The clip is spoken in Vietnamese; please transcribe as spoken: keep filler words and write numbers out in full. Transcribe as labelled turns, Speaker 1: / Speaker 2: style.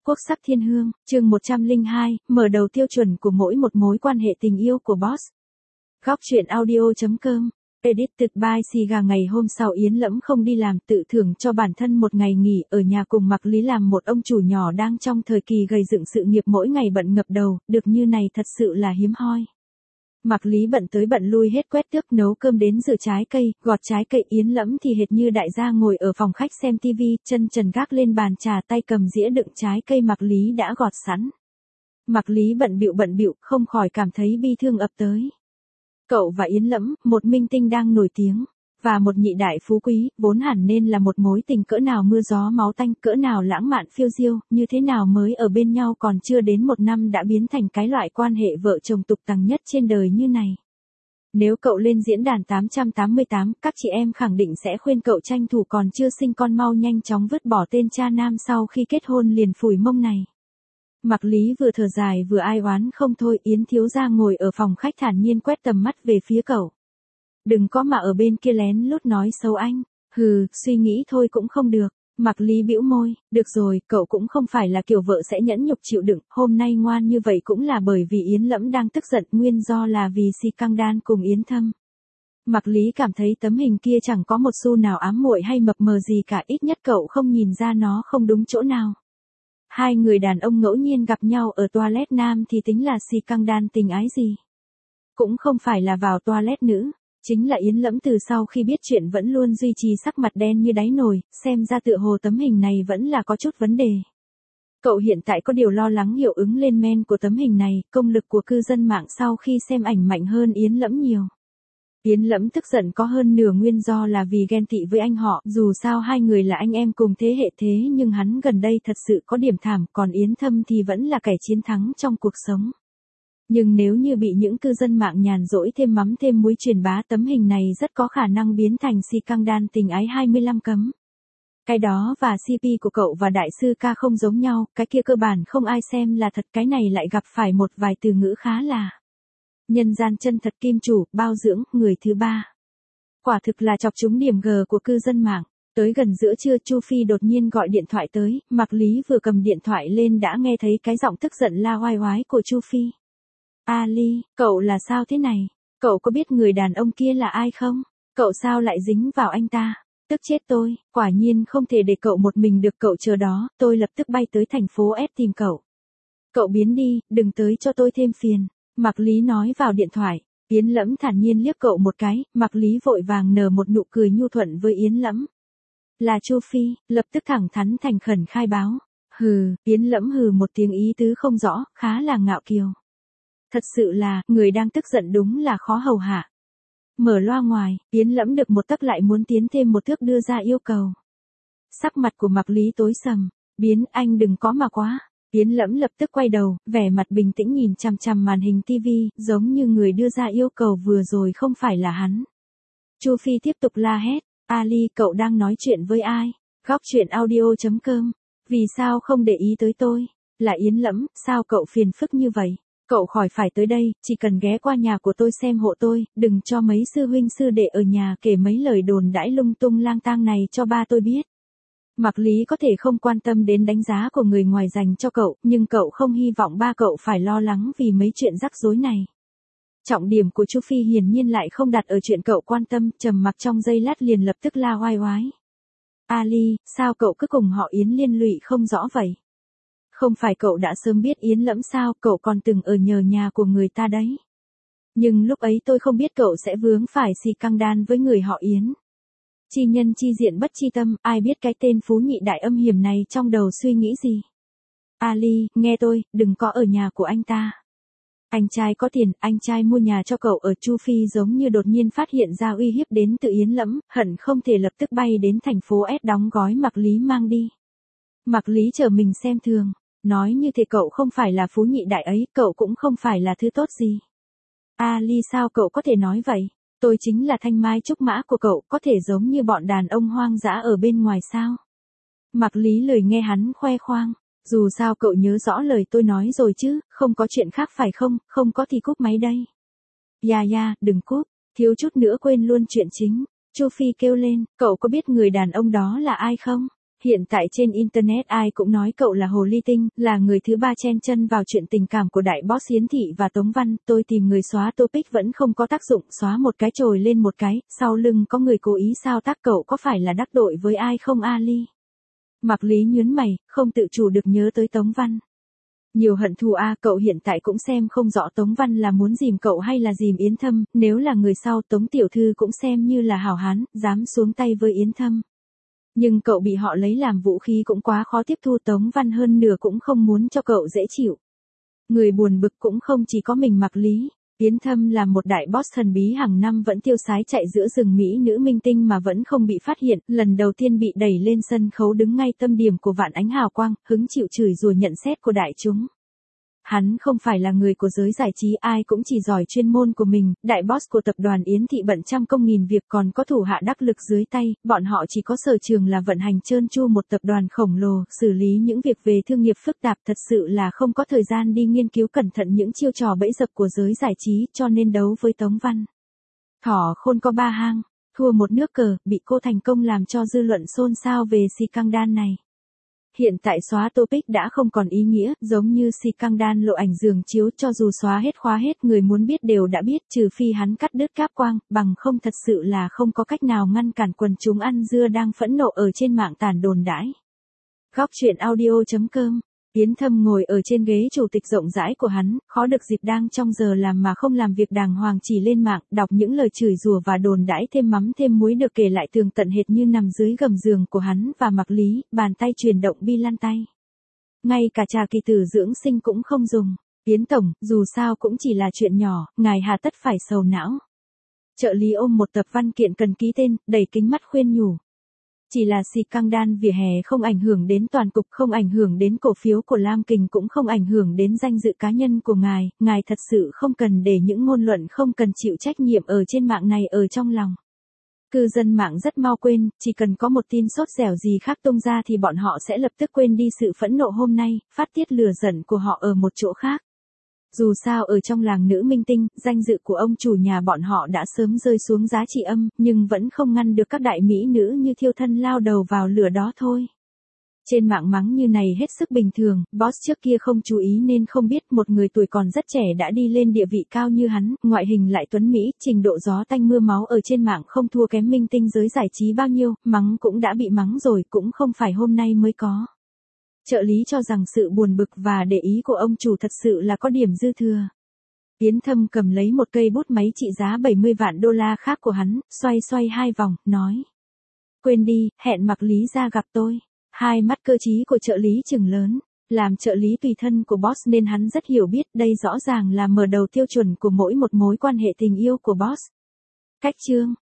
Speaker 1: Quốc sắc thiên hương, chương một trăm lẻ hai, mở đầu tiêu chuẩn của mỗi một mối quan hệ tình yêu của boss. Góc truyện audio chấm com, edited by Siga. Ngày hôm sau Yến Lẫm không đi làm, tự thưởng cho bản thân một ngày nghỉ ở nhà cùng Mạc Lý làm một ông chủ nhỏ đang trong thời kỳ gầy dựng sự nghiệp, mỗi ngày bận ngập đầu, được như này thật sự là hiếm hoi. Mạc Lý bận tới bận lui hết quét tước, nấu cơm đến rửa trái cây, gọt trái cây. Yến Lẫm thì hệt như đại gia ngồi ở phòng khách xem tivi, chân trần gác lên bàn trà, tay cầm dĩa đựng trái cây Mạc Lý đã gọt sẵn. Mạc Lý bận bịu bận bịu, không khỏi cảm thấy bi thương ập tới. Cậu và Yến Lẫm, một minh tinh đang nổi tiếng, và một nhị đại phú quý, vốn hẳn nên là một mối tình cỡ nào mưa gió máu tanh, cỡ nào lãng mạn phiêu diêu, như thế nào mới ở bên nhau còn chưa đến một năm đã biến thành cái loại quan hệ vợ chồng tục tằng nhất trên đời như này. Nếu cậu lên diễn đàn tám trăm tám mươi tám, các chị em khẳng định sẽ khuyên cậu tranh thủ còn chưa sinh con mau nhanh chóng vứt bỏ tên cha nam sau khi kết hôn liền phủi mông này. Mạc Lý vừa thở dài vừa ai oán không thôi. Yến thiếu gia ngồi ở phòng khách thản nhiên quét tầm mắt về phía cậu. Đừng có mà ở bên kia lén lút nói xấu anh. Hừ, suy nghĩ thôi cũng không được. Mạc Lý bĩu môi, được rồi, cậu cũng không phải là kiểu vợ sẽ nhẫn nhục chịu đựng, hôm nay ngoan như vậy cũng là bởi vì Yến Lẫm đang tức giận, nguyên do là vì Si Căng Đan cùng Yến Thâm. Mạc Lý cảm thấy tấm hình kia chẳng có một xu nào ám muội hay mập mờ gì cả, ít nhất cậu không nhìn ra nó không đúng chỗ nào. Hai người đàn ông ngẫu nhiên gặp nhau ở toilet nam thì tính là Si Căng Đan tình ái gì. Cũng không phải là vào toilet nữ. Chính là Yến Lẫm từ sau khi biết chuyện vẫn luôn duy trì sắc mặt đen như đáy nồi, xem ra tựa hồ tấm hình này vẫn là có chút vấn đề. Cậu hiện tại có điều lo lắng hiệu ứng lên men của tấm hình này, công lực của cư dân mạng sau khi xem ảnh mạnh hơn Yến Lẫm nhiều. Yến Lẫm tức giận có hơn nửa nguyên do là vì ghen tị với anh họ, dù sao hai người là anh em cùng thế hệ thế nhưng hắn gần đây thật sự có điểm thảm, còn Yến Thâm thì vẫn là kẻ chiến thắng trong cuộc sống. Nhưng nếu như bị những cư dân mạng nhàn rỗi thêm mắm thêm muối truyền bá, tấm hình này rất có khả năng biến thành Si Căng Đan tình ái hai mươi lăm cấm. Cái đó và xê pê của cậu và đại sư ca không giống nhau, cái kia cơ bản không ai xem là thật, cái này lại gặp phải một vài từ ngữ khá là nhân gian chân thật, kim chủ, bao dưỡng, người thứ ba. Quả thực là chọc trúng điểm G của cư dân mạng. Tới gần giữa trưa, Chu Phi đột nhiên gọi điện thoại tới, Mạc Lý vừa cầm điện thoại lên đã nghe thấy cái giọng tức giận la oai oái của Chu Phi. Ali, cậu là sao thế này? Cậu có biết người đàn ông kia là ai không? Cậu sao lại dính vào anh ta? Tức chết tôi, quả nhiên không thể để cậu một mình được, cậu chờ đó, tôi lập tức bay tới thành phố F tìm cậu. Cậu biến đi, đừng tới cho tôi thêm phiền. Mạc Lý nói vào điện thoại. Yến Lẫm thản nhiên liếc cậu một cái, Mạc Lý vội vàng nở một nụ cười nhu thuận với Yến Lẫm. Là Chu Phi, lập tức thẳng thắn thành khẩn khai báo. Hừ, Yến Lẫm hừ một tiếng ý tứ không rõ, khá là ngạo kiều. Thật sự là, người đang tức giận đúng là khó hầu hạ. Mở loa ngoài, Yến Lẫm được một tấc lại muốn tiến thêm một thước đưa ra yêu cầu. Sắc mặt của Mạc Lý tối sầm, biến, anh đừng có mà quá. Yến Lẫm lập tức quay đầu, vẻ mặt bình tĩnh nhìn chằm chằm màn hình tivi, giống như người đưa ra yêu cầu vừa rồi không phải là hắn. Chu Phi tiếp tục la hét, Ali, cậu đang nói chuyện với ai? Góc truyện audio chấm com, vì sao không để ý tới tôi? Là Yến Lẫm, sao cậu phiền phức như vậy? Cậu khỏi phải tới đây, chỉ cần ghé qua nhà của tôi xem hộ tôi, đừng cho mấy sư huynh sư đệ ở nhà kể mấy lời đồn đãi lung tung lang tang này cho ba tôi biết. Mạc Lý có thể không quan tâm đến đánh giá của người ngoài dành cho cậu, nhưng cậu không hy vọng ba cậu phải lo lắng vì mấy chuyện rắc rối này. Trọng điểm của Chu Phi hiển nhiên lại không đặt ở chuyện cậu quan tâm, trầm mặc trong giây lát liền lập tức la oai oái. Ali, sao cậu cứ cùng họ Yến liên lụy không rõ vậy? Không phải cậu đã sớm biết Yến Lẫm sao, cậu còn từng ở nhờ nhà của người ta đấy. Nhưng lúc ấy tôi không biết cậu sẽ vướng phải Si Căng Đan với người họ Yến. Chi nhân chi diện bất chi tâm, ai biết cái tên phú nhị đại âm hiểm này trong đầu suy nghĩ gì. Ali, nghe tôi, đừng có ở nhà của anh ta. Anh trai có tiền, anh trai mua nhà cho cậu ở. Chu Phi giống như đột nhiên phát hiện ra uy hiếp đến từ Yến Lẫm, hận không thể lập tức bay đến thành phố S đóng gói Mạc Lý mang đi. Mạc Lý chờ mình xem thường, nói như thế cậu không phải là phú nhị đại ấy, cậu cũng không phải là thứ tốt gì. Ali, sao cậu có thể nói vậy? Tôi chính là thanh mai trúc mã của cậu, có thể giống như bọn đàn ông hoang dã ở bên ngoài sao? Mạc Lý lười nghe hắn khoe khoang, dù sao cậu nhớ rõ lời tôi nói rồi chứ, không có chuyện khác phải không, không có thì cúp máy đây. Ya ya, đừng cúp, thiếu chút nữa quên luôn chuyện chính. Chu Phi kêu lên, cậu có biết người đàn ông đó là ai không? Hiện tại trên Internet ai cũng nói cậu là hồ ly tinh, là người thứ ba chen chân vào chuyện tình cảm của đại boss Yến Thị và Tống Văn. Tôi tìm người xóa topic vẫn không có tác dụng, xóa một cái trồi lên một cái, sau lưng có người cố ý sao tác cậu có phải là đắc tội với ai không Ali? Mạc Lý nhướng mày, không tự chủ được nhớ tới Tống Văn. Nhiều hận thù a, cậu hiện tại cũng xem không rõ Tống Văn là muốn dìm cậu hay là dìm Yến Thâm, nếu là người sau Tống tiểu thư cũng xem như là hảo hán, dám xuống tay với Yến Thâm. Nhưng cậu bị họ lấy làm vũ khí cũng quá khó tiếp thu, Tống Văn hơn nửa cũng không muốn cho cậu dễ chịu. Người buồn bực cũng không chỉ có mình Mạc Lý. Yến Thâm là một đại boss thần bí hàng năm vẫn tiêu sái chạy giữa rừng mỹ nữ minh tinh mà vẫn không bị phát hiện, lần đầu tiên bị đẩy lên sân khấu đứng ngay tâm điểm của vạn ánh hào quang, hứng chịu chửi rủa nhận xét của đại chúng. Hắn không phải là người của giới giải trí, ai cũng chỉ giỏi chuyên môn của mình, đại boss của tập đoàn Yến Thị bận trăm công nghìn việc, còn có thủ hạ đắc lực dưới tay, bọn họ chỉ có sở trường là vận hành trơn tru một tập đoàn khổng lồ, xử lý những việc về thương nghiệp phức tạp, thật sự là không có thời gian đi nghiên cứu cẩn thận những chiêu trò bẫy dập của giới giải trí, cho nên đấu với Tống Văn. Thỏ khôn có ba hang, thua một nước cờ, bị cô thành công làm cho dư luận xôn xao về scandal này. Hiện tại xóa topic đã không còn ý nghĩa, giống như scandal lộ ảnh giường chiếu, cho dù xóa hết khóa hết người muốn biết đều đã biết, trừ phi hắn cắt đứt cáp quang, bằng không thật sự là không có cách nào ngăn cản quần chúng ăn dưa đang phẫn nộ ở trên mạng tàn đồn đãi. Góc truyện audio chấm com. Yến Thâm ngồi ở trên ghế chủ tịch rộng rãi của hắn, khó được dịp đang trong giờ làm mà không làm việc đàng hoàng chỉ lên mạng, đọc những lời chửi rủa và đồn đãi thêm mắm thêm muối được kể lại tường tận hệt như nằm dưới gầm giường của hắn và Mạc Lý, bàn tay chuyển động bi lăn tay. Ngay cả trà kỳ tử dưỡng sinh cũng không dùng. Yến Tổng, dù sao cũng chỉ là chuyện nhỏ, ngài hà tất phải sầu não. Trợ lý ôm một tập văn kiện cần ký tên, đầy kính mắt khuyên nhủ. Chỉ là scandal vỉa hè không ảnh hưởng đến toàn cục, không ảnh hưởng đến cổ phiếu của Lam Kình, cũng không ảnh hưởng đến danh dự cá nhân của ngài, ngài thật sự không cần để những ngôn luận không cần chịu trách nhiệm ở trên mạng này ở trong lòng. Cư dân mạng rất mau quên, chỉ cần có một tin sốt dẻo gì khác tung ra thì bọn họ sẽ lập tức quên đi sự phẫn nộ hôm nay, phát tiết lửa giận của họ ở một chỗ khác. Dù sao ở trong làng nữ minh tinh, danh dự của ông chủ nhà bọn họ đã sớm rơi xuống giá trị âm, nhưng vẫn không ngăn được các đại mỹ nữ như thiêu thân lao đầu vào lửa đó thôi. Trên mạng mắng như này hết sức bình thường, boss trước kia không chú ý nên không biết một người tuổi còn rất trẻ đã đi lên địa vị cao như hắn, ngoại hình lại tuấn mỹ, trình độ gió tanh mưa máu ở trên mạng không thua kém minh tinh giới giải trí bao nhiêu, mắng cũng đã bị mắng rồi, cũng không phải hôm nay mới có. Trợ lý cho rằng sự buồn bực và để ý của ông chủ thật sự là có điểm dư thừa. Yến Thâm cầm lấy một cây bút máy trị giá bảy mươi vạn đô la khác của hắn, xoay xoay hai vòng, nói. Quên đi, hẹn Mạc Lý ra gặp tôi. Hai mắt cơ trí của trợ lý trừng lớn. Làm trợ lý tùy thân của boss nên hắn rất hiểu biết đây rõ ràng là mở đầu tiêu chuẩn của mỗi một mối quan hệ tình yêu của boss. Cách chương.